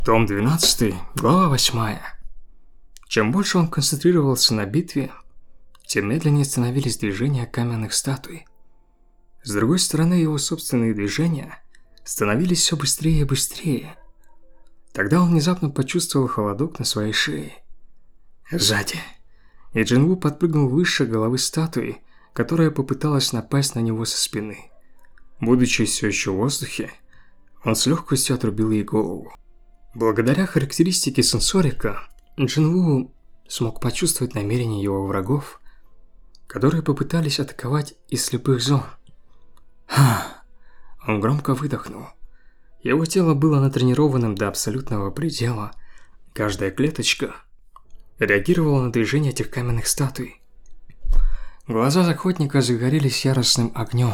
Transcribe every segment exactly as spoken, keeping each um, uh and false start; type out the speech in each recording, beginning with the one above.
Том двенадцатый, глава восьмая. Чем больше он концентрировался на битве, тем медленнее становились движения каменных статуй. С другой стороны, его собственные движения становились все быстрее и быстрее. Тогда он внезапно почувствовал холодок на своей шее. Сзади. И Джинву подпрыгнул выше головы статуи, которая попыталась напасть на него со спины. Будучи все еще в воздухе, он с легкостью отрубил ей голову. Благодаря характеристике сенсорика, Джинву смог почувствовать намерения его врагов, которые попытались атаковать из слепых зон. Ха! Он громко выдохнул. Его тело было натренированным до абсолютного предела. Каждая клеточка реагировала на движение этих каменных статуй. Глаза охотника загорелись яростным огнем.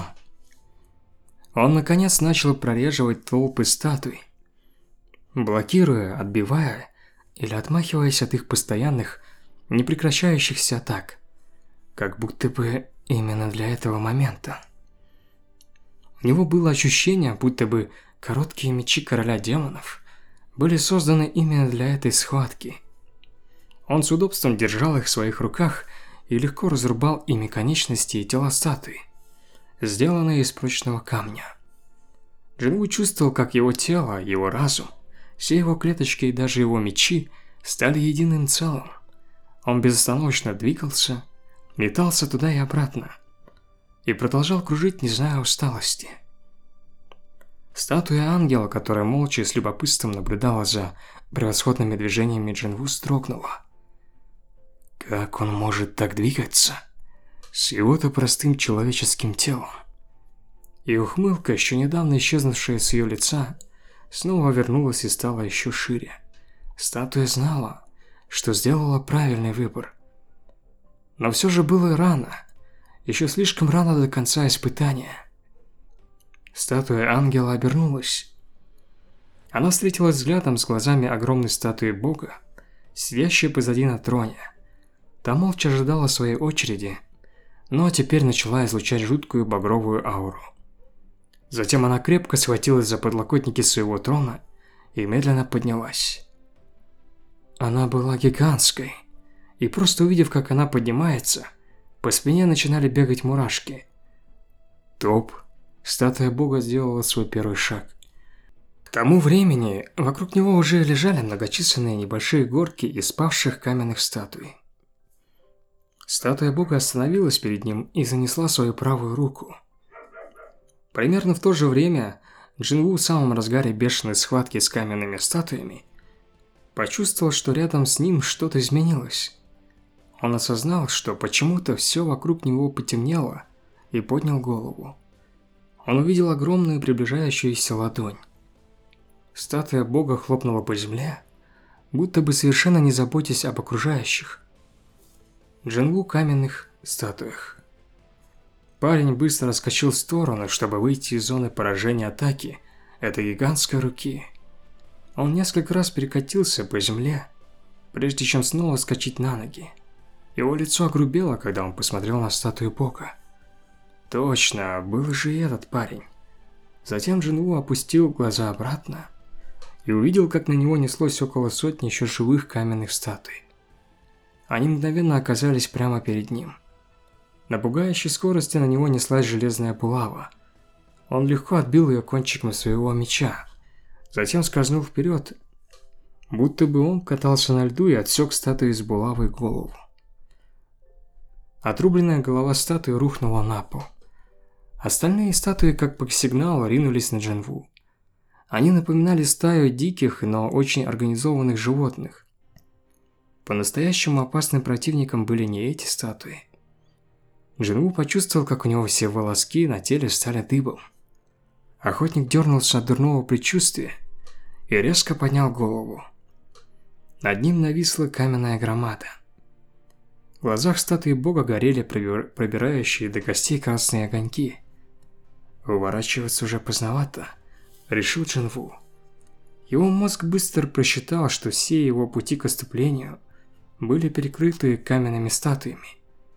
Он наконец начал прореживать толпы статуй, блокируя, отбивая или отмахиваясь от их постоянных, непрекращающихся атак, как будто бы именно для этого момента. У него было ощущение, будто бы короткие мечи короля демонов были созданы именно для этой схватки. Он с удобством держал их в своих руках и легко разрубал ими конечности и тела статуи, сделанные из прочного камня. Джинву чувствовал, как его тело, его разум, все его клеточки и даже его мечи стали единым целым. Он безостановочно двигался, метался туда и обратно, и продолжал кружить, не зная усталости. Статуя ангела, которая молча и с любопытством наблюдала за превосходными движениями Джинву, вздрогнула. Как он может так двигаться с его-то простым человеческим телом? И ухмылка, еще недавно исчезнувшая с ее лица, снова вернулась и стала еще шире. Статуя знала, что сделала правильный выбор. Но все же было рано. Еще слишком рано до конца испытания. Статуя ангела обернулась. Она встретилась взглядом с глазами огромной статуи бога, сидящей позади на троне. Та молча ожидала своей очереди, но теперь начала излучать жуткую багровую ауру. Затем она крепко схватилась за подлокотники своего трона и медленно поднялась. Она была гигантской, и просто увидев, как она поднимается, по спине начинали бегать мурашки. Топ. Статуя бога сделала свой первый шаг. К тому времени вокруг него уже лежали многочисленные небольшие горки из павших каменных статуй. Статуя бога остановилась перед ним и занесла свою правую руку. Примерно в то же время Джинву в самом разгаре бешеной схватки с каменными статуями почувствовал, что рядом с ним что-то изменилось. Он осознал, что почему-то все вокруг него потемнело, и поднял голову. Он увидел огромную приближающуюся ладонь. Статуя бога хлопнула по земле, будто бы совершенно не заботясь об окружающих. Джинву в каменных статуях. Парень быстро отскочил в сторону, чтобы выйти из зоны поражения атаки этой гигантской руки. Он несколько раз перекатился по земле, прежде чем снова вскочить на ноги. Его лицо огрубело, когда он посмотрел на статую бога. Точно, был же и этот парень. Затем Джинву опустил глаза обратно и увидел, как на него неслось около сотни еще живых каменных статуй. Они мгновенно оказались прямо перед ним. На пугающей скорости на него неслась железная булава. Он легко отбил ее кончиком своего меча, затем скользнул вперед, будто бы он катался на льду и отсек статуи с булавой голову. Отрубленная голова статуи рухнула на пол. Остальные статуи, как по сигналу, ринулись на Джинву. Они напоминали стаю диких, но очень организованных животных. По-настоящему опасным противником были не эти статуи. Джинву почувствовал, как у него все волоски на теле стали дыбом. Охотник дернулся от дурного предчувствия и резко поднял голову. Над ним нависла каменная громада. В глазах статуи бога горели пробирающие до костей красные огоньки. Уворачиваться уже поздновато, решил Джинву. Его мозг быстро просчитал, что все его пути к отступлению были перекрыты каменными статуями.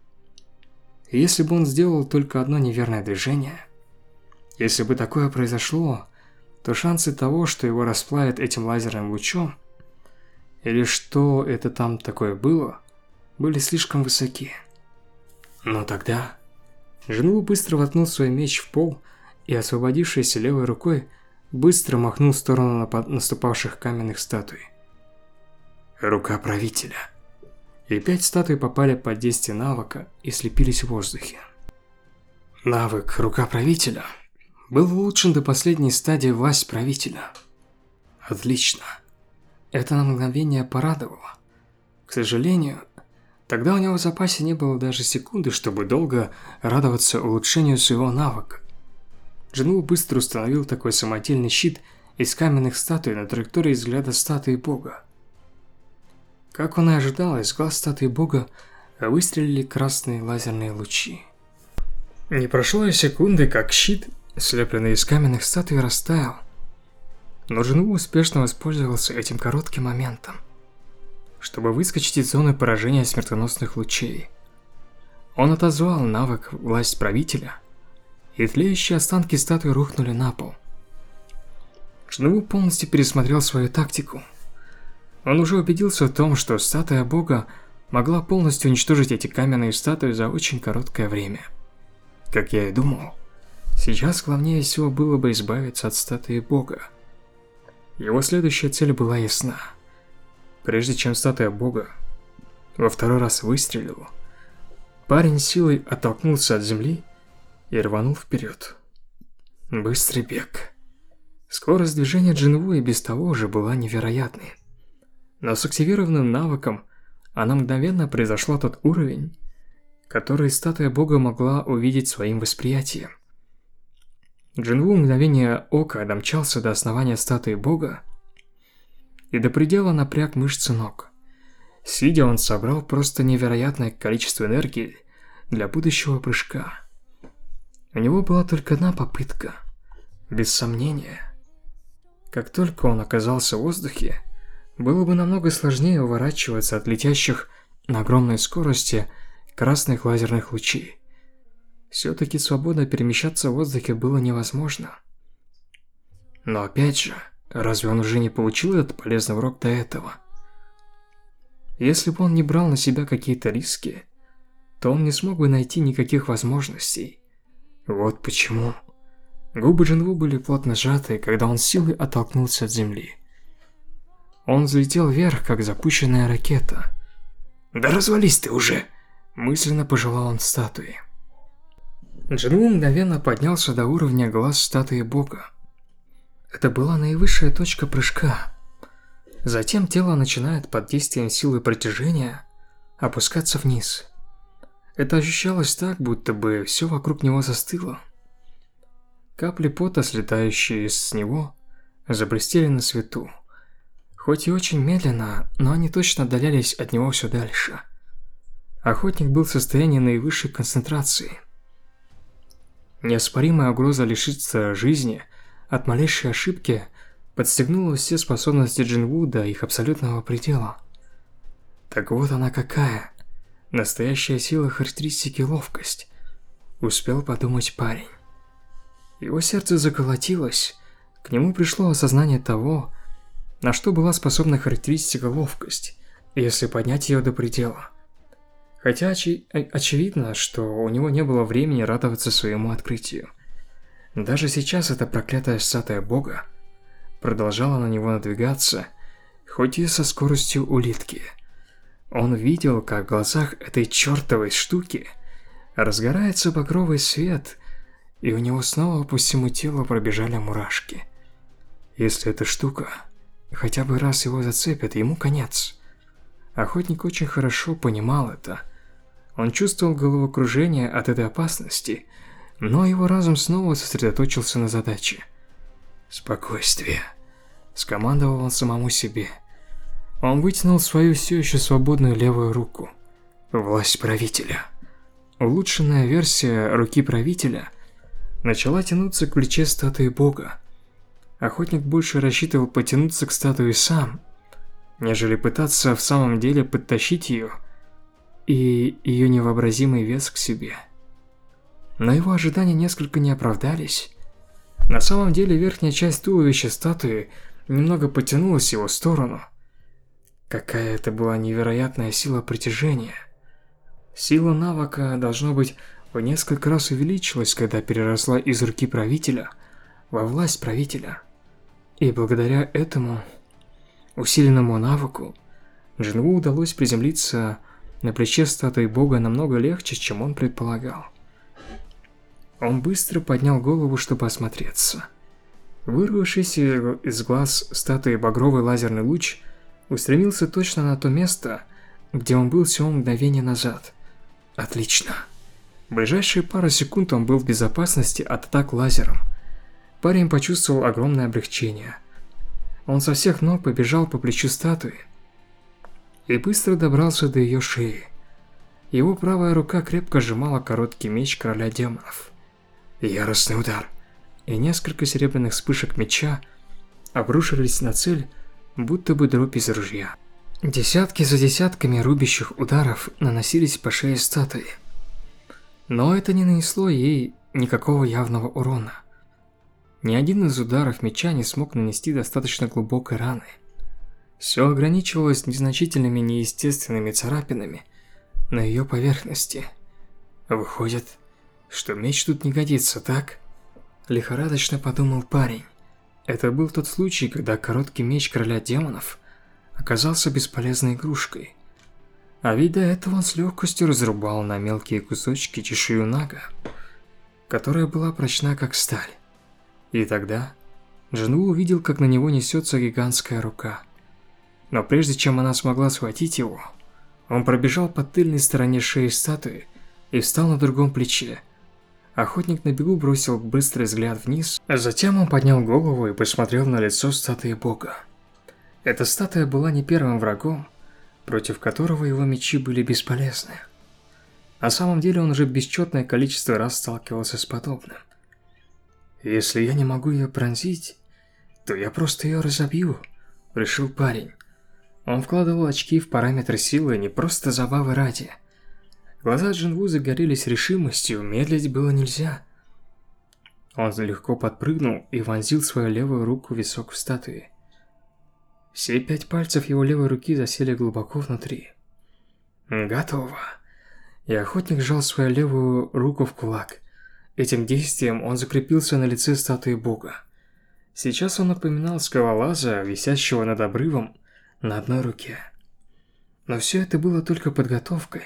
И если бы он сделал только одно неверное движение, если бы такое произошло, то шансы того, что его расплавят этим лазерным лучом, или что это там такое было, были слишком высоки. Но тогда Джинву быстро воткнул свой меч в пол и, освободившись левой рукой, быстро махнул в сторону наступавших каменных статуй. Рука правителя. И пять статуй попали под действие навыка и слепились в воздухе. Навык «Рука правителя» был улучшен до последней стадии «Власть правителя». Отлично. Это на мгновение порадовало. К сожалению, тогда у него в запасе не было даже секунды, чтобы долго радоваться улучшению своего навыка. Джинву быстро установил такой самодельный щит из каменных статуй на траектории взгляда статуи бога. Как он и ожидал, из глаз статуи бога выстрелили красные лазерные лучи. Не прошло и секунды, как щит, слепленный из каменных статуй, растаял. Но Джинву успешно воспользовался этим коротким моментом, чтобы выскочить из зоны поражения смертоносных лучей. Он отозвал навык «Власть правителя», и тлеющие останки статуи рухнули на пол. Джинву полностью пересмотрел свою тактику. Он уже убедился в том, что статуя бога могла полностью уничтожить эти каменные статуи за очень короткое время. Как я и думал, сейчас главнее всего было бы избавиться от статуи бога. Его следующая цель была ясна. Прежде чем статуя бога во второй раз выстрелила, парень силой оттолкнулся от земли и рванул вперед. Быстрый бег. Скорость движения Джинву и без того уже была невероятной. Но с активированным навыком она мгновенно произошла тот уровень, который статуя бога могла увидеть своим восприятием. Джинву в мгновение ока домчался до основания статуи бога и до предела напряг мышцы ног. Сидя, он собрал просто невероятное количество энергии для будущего прыжка. У него была только одна попытка, без сомнения. Как только он оказался в воздухе, было бы намного сложнее уворачиваться от летящих на огромной скорости красных лазерных лучей. Все-таки свободно перемещаться в воздухе было невозможно. Но опять же, разве он уже не получил этот полезный урок до этого? Если бы он не брал на себя какие-то риски, то он не смог бы найти никаких возможностей. Вот почему. Губы Джинву были плотно сжаты, когда он силой оттолкнулся от земли. Он взлетел вверх, как запущенная ракета. «Да развались ты уже!» – мысленно пожелал он статуи. Джинву мгновенно поднялся до уровня глаз статуи бога. Это была наивысшая точка прыжка. Затем тело начинает под действием силы притяжения опускаться вниз. Это ощущалось так, будто бы все вокруг него застыло. Капли пота, слетающие с него, заблестели на свету. Хоть и очень медленно, но они точно отдалялись от него все дальше. Охотник был в состоянии наивысшей концентрации. Неоспоримая угроза лишиться жизни от малейшей ошибки подстегнула все способности Джинву до их абсолютного предела. Так вот она какая. Настоящая сила характеристики ловкость. Успел подумать парень. Его сердце заколотилось. К нему пришло осознание того, на что была способна характеристика ловкость, если поднять ее до предела. Хотя очи очевидно, что у него не было времени радоваться своему открытию. Даже сейчас эта проклятая статуя бога продолжала на него надвигаться, хоть и со скоростью улитки. Он видел, как в глазах этой чертовой штуки разгорается багровый свет, и у него снова по всему телу пробежали мурашки. Если эта штука хотя бы раз его зацепит, ему конец. Охотник очень хорошо понимал это. Он чувствовал головокружение от этой опасности, но его разум снова сосредоточился на задаче. «Спокойствие», – скомандовал он самому себе. Он вытянул свою все еще свободную левую руку. Власть правителя. Улучшенная версия руки правителя начала тянуться к плече статуи бога. Охотник больше рассчитывал потянуться к статуе сам, нежели пытаться в самом деле подтащить ее и ее невообразимый вес к себе. Но его ожидания несколько не оправдались. На самом деле верхняя часть туловища статуи немного потянулась в его сторону. Какая это была невероятная сила притяжения. Сила навыка, должно быть, в несколько раз увеличилась, когда переросла из руки правителя во власть правителя. И благодаря этому усиленному навыку Джинву удалось приземлиться на плече статуи бога намного легче, чем он предполагал. Он быстро поднял голову, чтобы осмотреться. Вырвавшийся из глаз статуи багровый лазерный луч устремился точно на то место, где он был всего мгновение назад. Отлично. В ближайшие пару секунд он был в безопасности от атак лазером. Парень почувствовал огромное облегчение. Он со всех ног побежал по плечу статуи и быстро добрался до ее шеи. Его правая рука крепко сжимала короткий меч короля демонов. Яростный удар, и несколько серебряных вспышек меча обрушились на цель, будто бы дробь из ружья. Десятки за десятками рубящих ударов наносились по шее статуи. Но это не нанесло ей никакого явного урона. Ни один из ударов меча не смог нанести достаточно глубокой раны. Все ограничивалось незначительными неестественными царапинами на ее поверхности. Выходит, что меч тут не годится, так? Лихорадочно подумал парень. Это был тот случай, когда короткий меч короля демонов оказался бесполезной игрушкой. А ведь до этого он с легкостью разрубал на мелкие кусочки чешую Нага, которая была прочна как сталь. И тогда Джинву увидел, как на него несется гигантская рука. Но прежде чем она смогла схватить его, он пробежал по тыльной стороне шеи статуи и встал на другом плече. Охотник на бегу бросил быстрый взгляд вниз, а затем он поднял голову и посмотрел на лицо статуи бога. Эта статуя была не первым врагом, против которого его мечи были бесполезны. На самом деле он уже бесчетное количество раз сталкивался с подобным. «Если я не могу ее пронзить, то я просто ее разобью», — решил парень. Он вкладывал очки в параметры силы не просто забавы ради. Глаза Джинву загорелись решимостью, медлить было нельзя. Он легко подпрыгнул и вонзил свою левую руку в висок в статуе. Все пять пальцев его левой руки засели глубоко внутри. Готово. И охотник сжал свою левую руку в кулак. Этим действием он закрепился на лице статуи бога. Сейчас он напоминал скалолаза, висящего над обрывом на одной руке. Но все это было только подготовкой.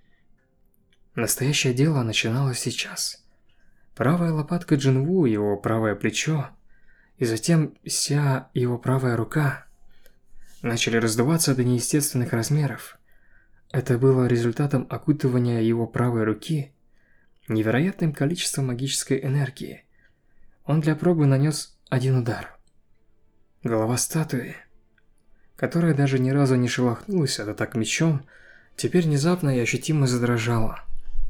Настоящее дело начиналось сейчас. Правая лопатка Джинву, его правое плечо, и затем вся его правая рука начали раздуваться до неестественных размеров. Это было результатом окутывания его правой руки невероятным количеством магической энергии. Он для пробы нанес один удар. Голова статуи, которая даже ни разу не шелохнулась от атак мечом, теперь внезапно и ощутимо задрожала.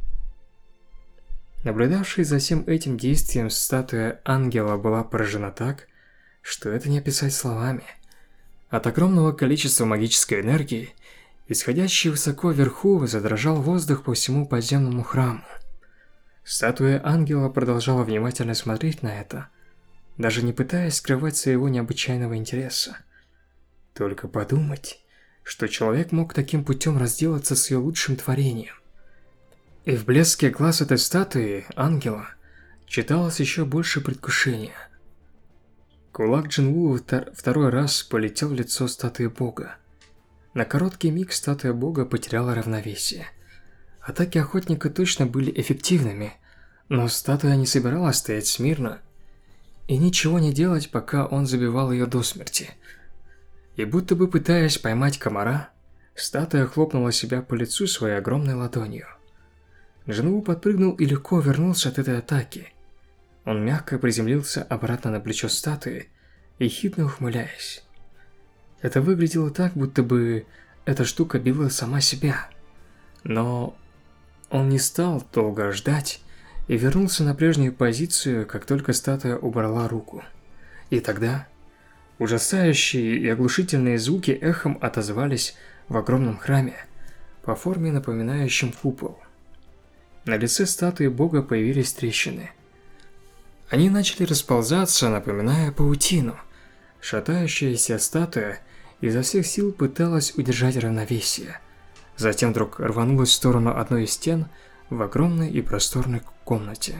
Наблюдавшая за всем этим действием статуя ангела была поражена так, что это не описать словами. От огромного количества магической энергии, исходящей высоко вверху, задрожал воздух по всему подземному храму. Статуя ангела продолжала внимательно смотреть на это, даже не пытаясь скрывать своего необычайного интереса. Только подумать, что человек мог таким путем разделаться с ее лучшим творением. И в блеске глаз этой статуи, ангела, читалось еще больше предвкушения. Кулак Джинву второй раз полетел в лицо статуи бога. На короткий миг статуя бога потеряла равновесие. Атаки охотника точно были эффективными, но статуя не собиралась стоять смирно и ничего не делать, пока он забивал ее до смерти. И будто бы пытаясь поймать комара, статуя хлопнула себя по лицу своей огромной ладонью. Джинву подпрыгнул и легко вернулся от этой атаки. Он мягко приземлился обратно на плечо статуи, ехидно ухмыляясь. Это выглядело так, будто бы эта штука била сама себя. Но он не стал долго ждать и вернулся на прежнюю позицию, как только статуя убрала руку. И тогда ужасающие и оглушительные звуки эхом отозвались в огромном храме, по форме напоминающем купол. На лице статуи бога появились трещины. Они начали расползаться, напоминая паутину. Шатающаяся статуя изо всех сил пыталась удержать равновесие. Затем вдруг рванулась в сторону одной из стен в огромной и просторной комнате.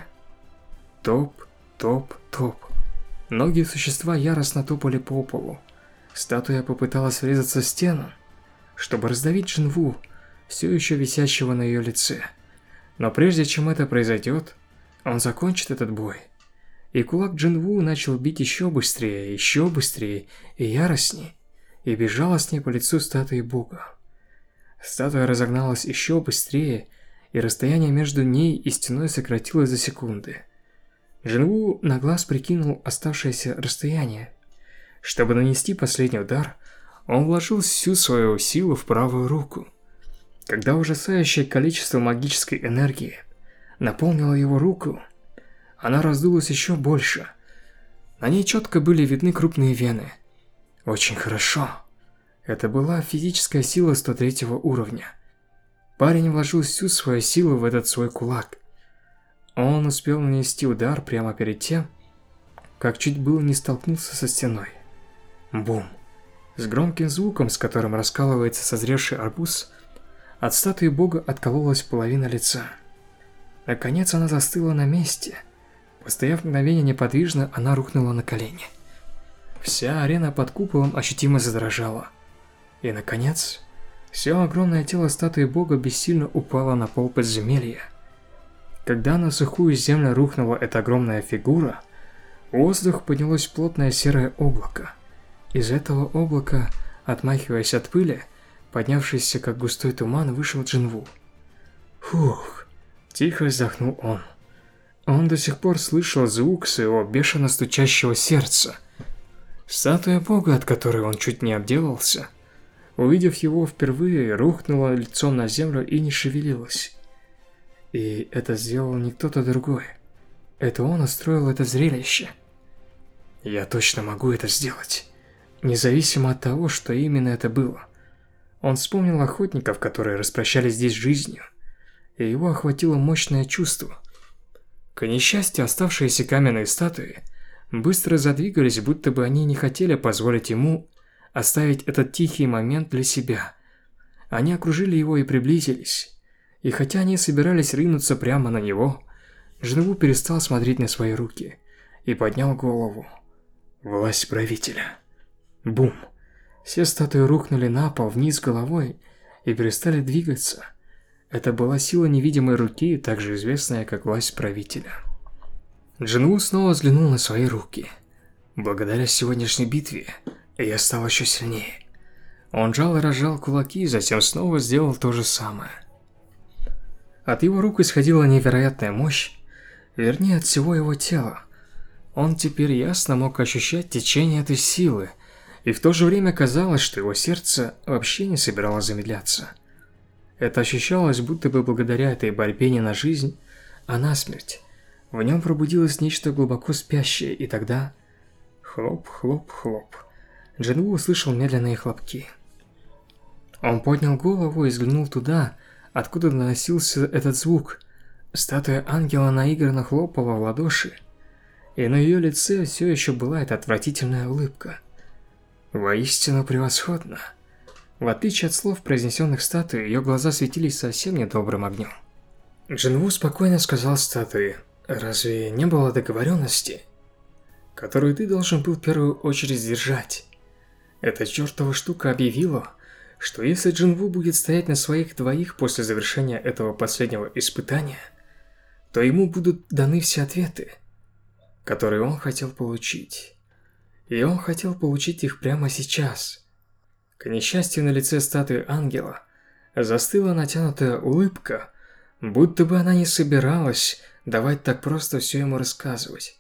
Топ, топ, топ. Ноги существа яростно топали по полу. Статуя попыталась врезаться в стену, чтобы раздавить Джинву, все еще висящего на ее лице. Но прежде чем это произойдет, он закончит этот бой. И кулак Джинву начал бить еще быстрее, еще быстрее и яростней, и безжалостнее по лицу статуи бога. Статуя разогналась еще быстрее, и расстояние между ней и стеной сократилось за секунды. Джинву на глаз прикинул оставшееся расстояние. Чтобы нанести последний удар, он вложил всю свою силу в правую руку. Когда ужасающее количество магической энергии наполнило его руку, она раздулась еще больше. На ней четко были видны крупные вены. Очень хорошо. Это была физическая сила сто третьего уровня. Парень вложил всю свою силу в этот свой кулак. Он успел нанести удар прямо перед тем, как чуть было не столкнулся со стеной. Бум! С громким звуком, с которым раскалывается созревший арбуз, от статуи бога откололась половина лица. Наконец она застыла на месте. Постояв мгновение неподвижно, она рухнула на колени. Вся арена под куполом ощутимо задрожала. И, наконец, все огромное тело статуи бога бессильно упало на пол подземелья. Когда на сухую землю рухнула эта огромная фигура, в воздух поднялось плотное серое облако. Из этого облака, отмахиваясь от пыли, поднявшийся как густой туман, вышел Джинву. Фух, тихо вздохнул он. Он до сих пор слышал звук своего бешено стучащего сердца. Статуя бога, от которой он чуть не обделался, увидев его впервые, рухнула лицом на землю и не шевелилась. И это сделал не кто-то другой. Это он устроил это зрелище. Я точно могу это сделать, независимо от того, что именно это было. Он вспомнил охотников, которые распрощались здесь с жизнью, и его охватило мощное чувство. К несчастью, оставшиеся каменные статуи быстро задвигались, будто бы они не хотели позволить ему оставить этот тихий момент для себя. Они окружили его и приблизились, и хотя они собирались ринуться прямо на него, Джинву перестал смотреть на свои руки и поднял голову. Власть правителя. Бум! Все статуи рухнули на пол вниз головой и перестали двигаться. Это была сила невидимой руки, также известная как власть правителя. Джинву снова взглянул на свои руки. Благодаря сегодняшней битве я стал еще сильнее. Он жал и разжал кулаки, затем снова сделал то же самое. От его рук исходила невероятная мощь, вернее от всего его тела. Он теперь ясно мог ощущать течение этой силы, и в то же время казалось, что его сердце вообще не собиралось замедляться. Это ощущалось, будто бы благодаря этой борьбе не на жизнь, а на смерть. В нем пробудилось нечто глубоко спящее, и тогда... Хлоп, хлоп, хлоп. Джинву услышал медленные хлопки. Он поднял голову и взглянул туда, откуда доносился этот звук. Статуя ангела наигранно хлопала в ладоши, и на ее лице все еще была эта отвратительная улыбка. Воистину превосходно. В отличие от слов, произнесенных статуей, ее глаза светились совсем недобрым огнем. Джинву спокойно сказал статуе: «Разве не было договоренности, которую ты должен был в первую очередь сдержать? Эта чертова штука объявила, что если Джинву будет стоять на своих двоих после завершения этого последнего испытания, то ему будут даны все ответы, которые он хотел получить. И он хотел получить их прямо сейчас». К несчастью, на лице статуи ангела застыла натянутая улыбка, будто бы она не собиралась давать так просто все ему рассказывать.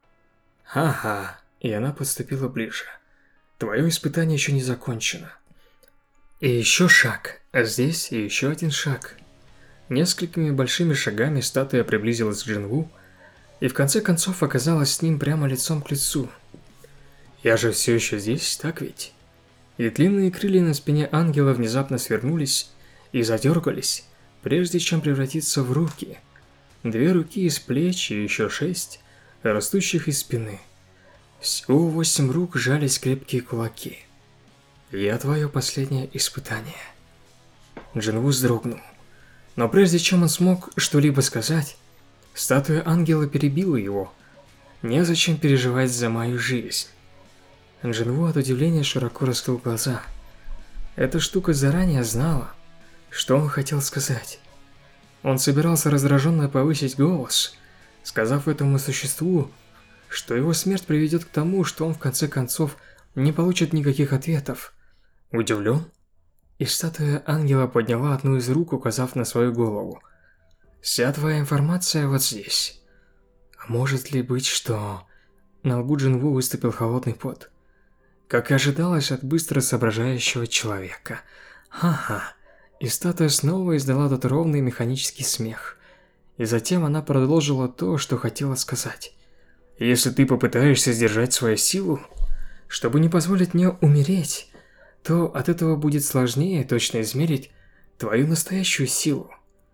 «Ага», и она подступила ближе. «Твое испытание еще не закончено. И еще шаг, а здесь и еще один шаг». Несколькими большими шагами статуя приблизилась к Джинву и в конце концов оказалась с ним прямо лицом к лицу. «Я же все еще здесь, так ведь?» И длинные крылья на спине ангела внезапно свернулись и задергались, прежде чем превратиться в руки. Две руки из плеч и еще шесть растущих из спины. Всего восемь рук сжались крепкие кулаки. «Я твое последнее испытание». Джинву вздрогнул. Но прежде чем он смог что-либо сказать, статуя ангела перебила его. «Незачем переживать за мою жизнь». Джинву от удивления широко раскрыл глаза. Эта штука заранее знала, что он хотел сказать. Он собирался раздраженно повысить голос, сказав этому существу, что его смерть приведет к тому, что он в конце концов не получит никаких ответов. Удивлен? И статуя ангела подняла одну из рук, указав на свою голову. «Вся твоя информация вот здесь». А может ли быть, что... На лбу Джинву выступил холодный пот. Как и ожидалось от быстро соображающего человека. Ха-ха. И статуя снова издала тот ровный механический смех. И затем она продолжила то, что хотела сказать. «Если ты попытаешься сдержать свою силу, чтобы не позволить мне умереть, то от этого будет сложнее точно измерить твою настоящую силу.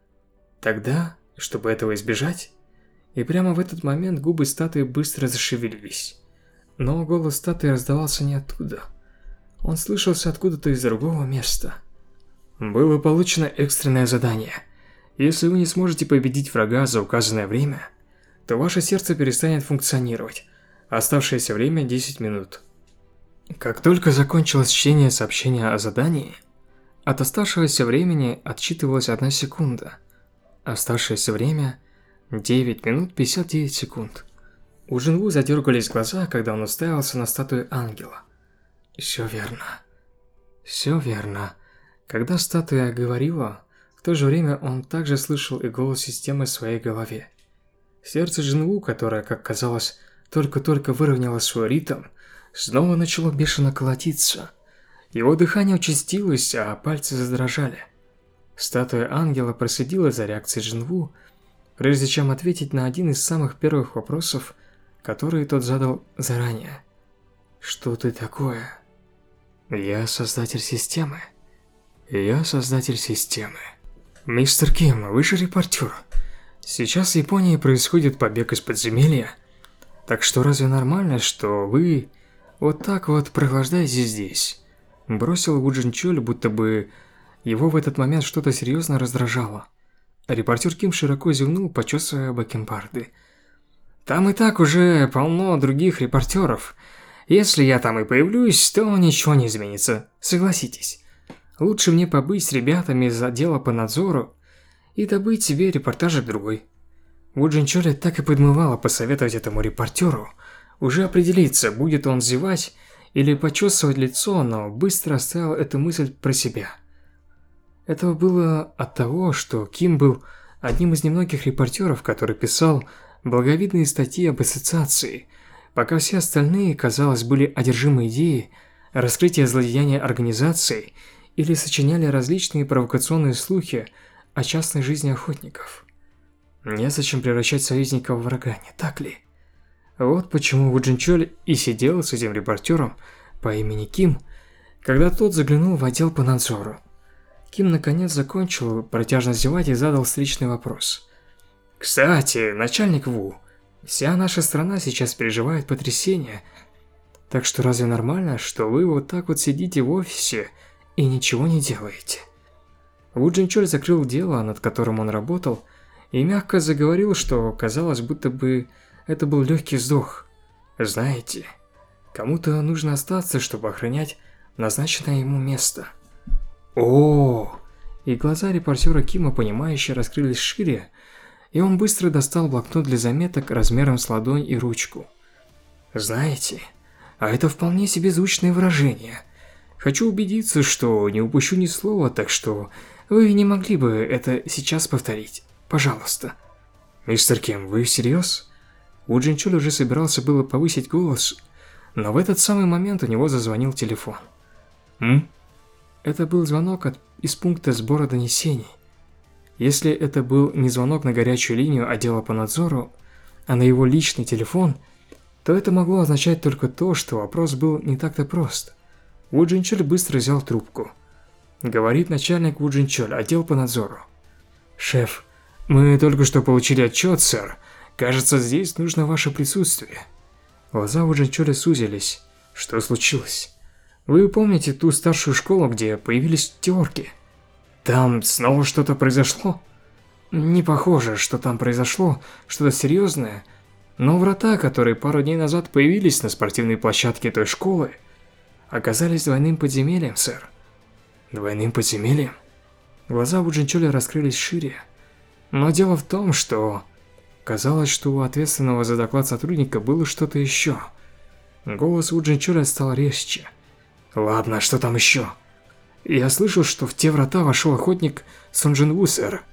Тогда, чтобы этого избежать...» И прямо в этот момент губы статуи быстро зашевелились. Но голос статуи раздавался не оттуда. Он слышался откуда-то из другого места. Было получено экстренное задание. Если вы не сможете победить врага за указанное время, то ваше сердце перестанет функционировать. Оставшееся время десять минут. Как только закончилось чтение сообщения о задании, от оставшегося времени отсчитывалась одна секунда. Оставшееся время девять минут пятьдесят девять секунд. У Джинву задергались глаза, когда он уставился на статую ангела. Все верно. Все верно. Когда статуя говорила, в то же время он также слышал и голос системы в своей голове. Сердце Джинву, которое, как казалось, только-только выровняло свой ритм, снова начало бешено колотиться. Его дыхание участилось, а пальцы задрожали. Статуя ангела проследила за реакцией Джинву, прежде чем ответить на один из самых первых вопросов, которые тот задал заранее. «Что ты такое?» «Я создатель системы». «Я создатель системы». «Мистер Ким, вы же репортер. Сейчас в Японии происходит побег из подземелья. Так что разве нормально, что вы вот так вот прохлаждаетесь здесь?» Бросил Ву Джинчоль, будто бы его в этот момент что-то серьезно раздражало. Репортер Ким широко зевнул, почесывая бакенбарды. «Там и так уже полно других репортеров. Если я там и появлюсь, то ничего не изменится, согласитесь. Лучше мне побыть с ребятами из отдела по надзору и добыть себе репортажик другой». Ву Джинчоля так и подмывало посоветовать этому репортеру уже определиться, будет он зевать или почесывать лицо, но быстро оставил эту мысль про себя. Это было от того, что Ким был одним из немногих репортеров, который писал благовидные статьи об ассоциации, пока все остальные, казалось, были одержимы идеей раскрытия злодеяния организации или сочиняли различные провокационные слухи о частной жизни охотников. Незачем превращать союзников в врага, не так ли? Вот почему Ву Джинчоль и сидел с этим репортером по имени Ким, когда тот заглянул в отдел по надзору. Ким наконец закончил протяжно зевать и задал встречный вопрос. «Кстати, начальник Ву, вся наша страна сейчас переживает потрясение. Так что разве нормально, что вы вот так вот сидите в офисе и ничего не делаете?» Ву Джинчоль закрыл дело, над которым он работал, и мягко заговорил, что казалось, будто бы это был легкий вздох. «Знаете, кому-то нужно остаться, чтобы охранять назначенное ему место». О! И глаза репортера Кима, понимающе раскрылись шире, и он быстро достал блокнот для заметок размером с ладонь и ручку. «Знаете, а это вполне себе звучное выражение. Хочу убедиться, что не упущу ни слова, так что вы не могли бы это сейчас повторить? Пожалуйста». «Мистер Ким, вы всерьез?» Ву Джинчоль уже собирался было повысить голос, но в этот самый момент у него зазвонил телефон. «М?» Это был звонок от, из пункта сбора донесений. Если это был не звонок на горячую линию отдела по надзору, а на его личный телефон, то это могло означать только то, что вопрос был не так-то прост. Ву Джинчоль быстро взял трубку. Говорит начальник Ву Джинчоль, отдел по надзору. «Шеф, мы только что получили отчет, сэр. Кажется, здесь нужно ваше присутствие. Глаза у Джинчоля сузились. Что случилось? Вы помните ту старшую школу, где появились теорки? Там снова что-то произошло? Не похоже, что там произошло что-то серьезное, но врата, которые пару дней назад появились на спортивной площадке той школы, оказались двойным подземельем, сэр. Двойным подземельем? Глаза у Джинчоля раскрылись шире. Но дело в том, что... казалось, что у ответственного за доклад сотрудника было что-то еще. Голос у Джинчоля стал резче. Ладно, что там еще? Я слышал, что в те врата вошел охотник Сон Джин Ву, сэр.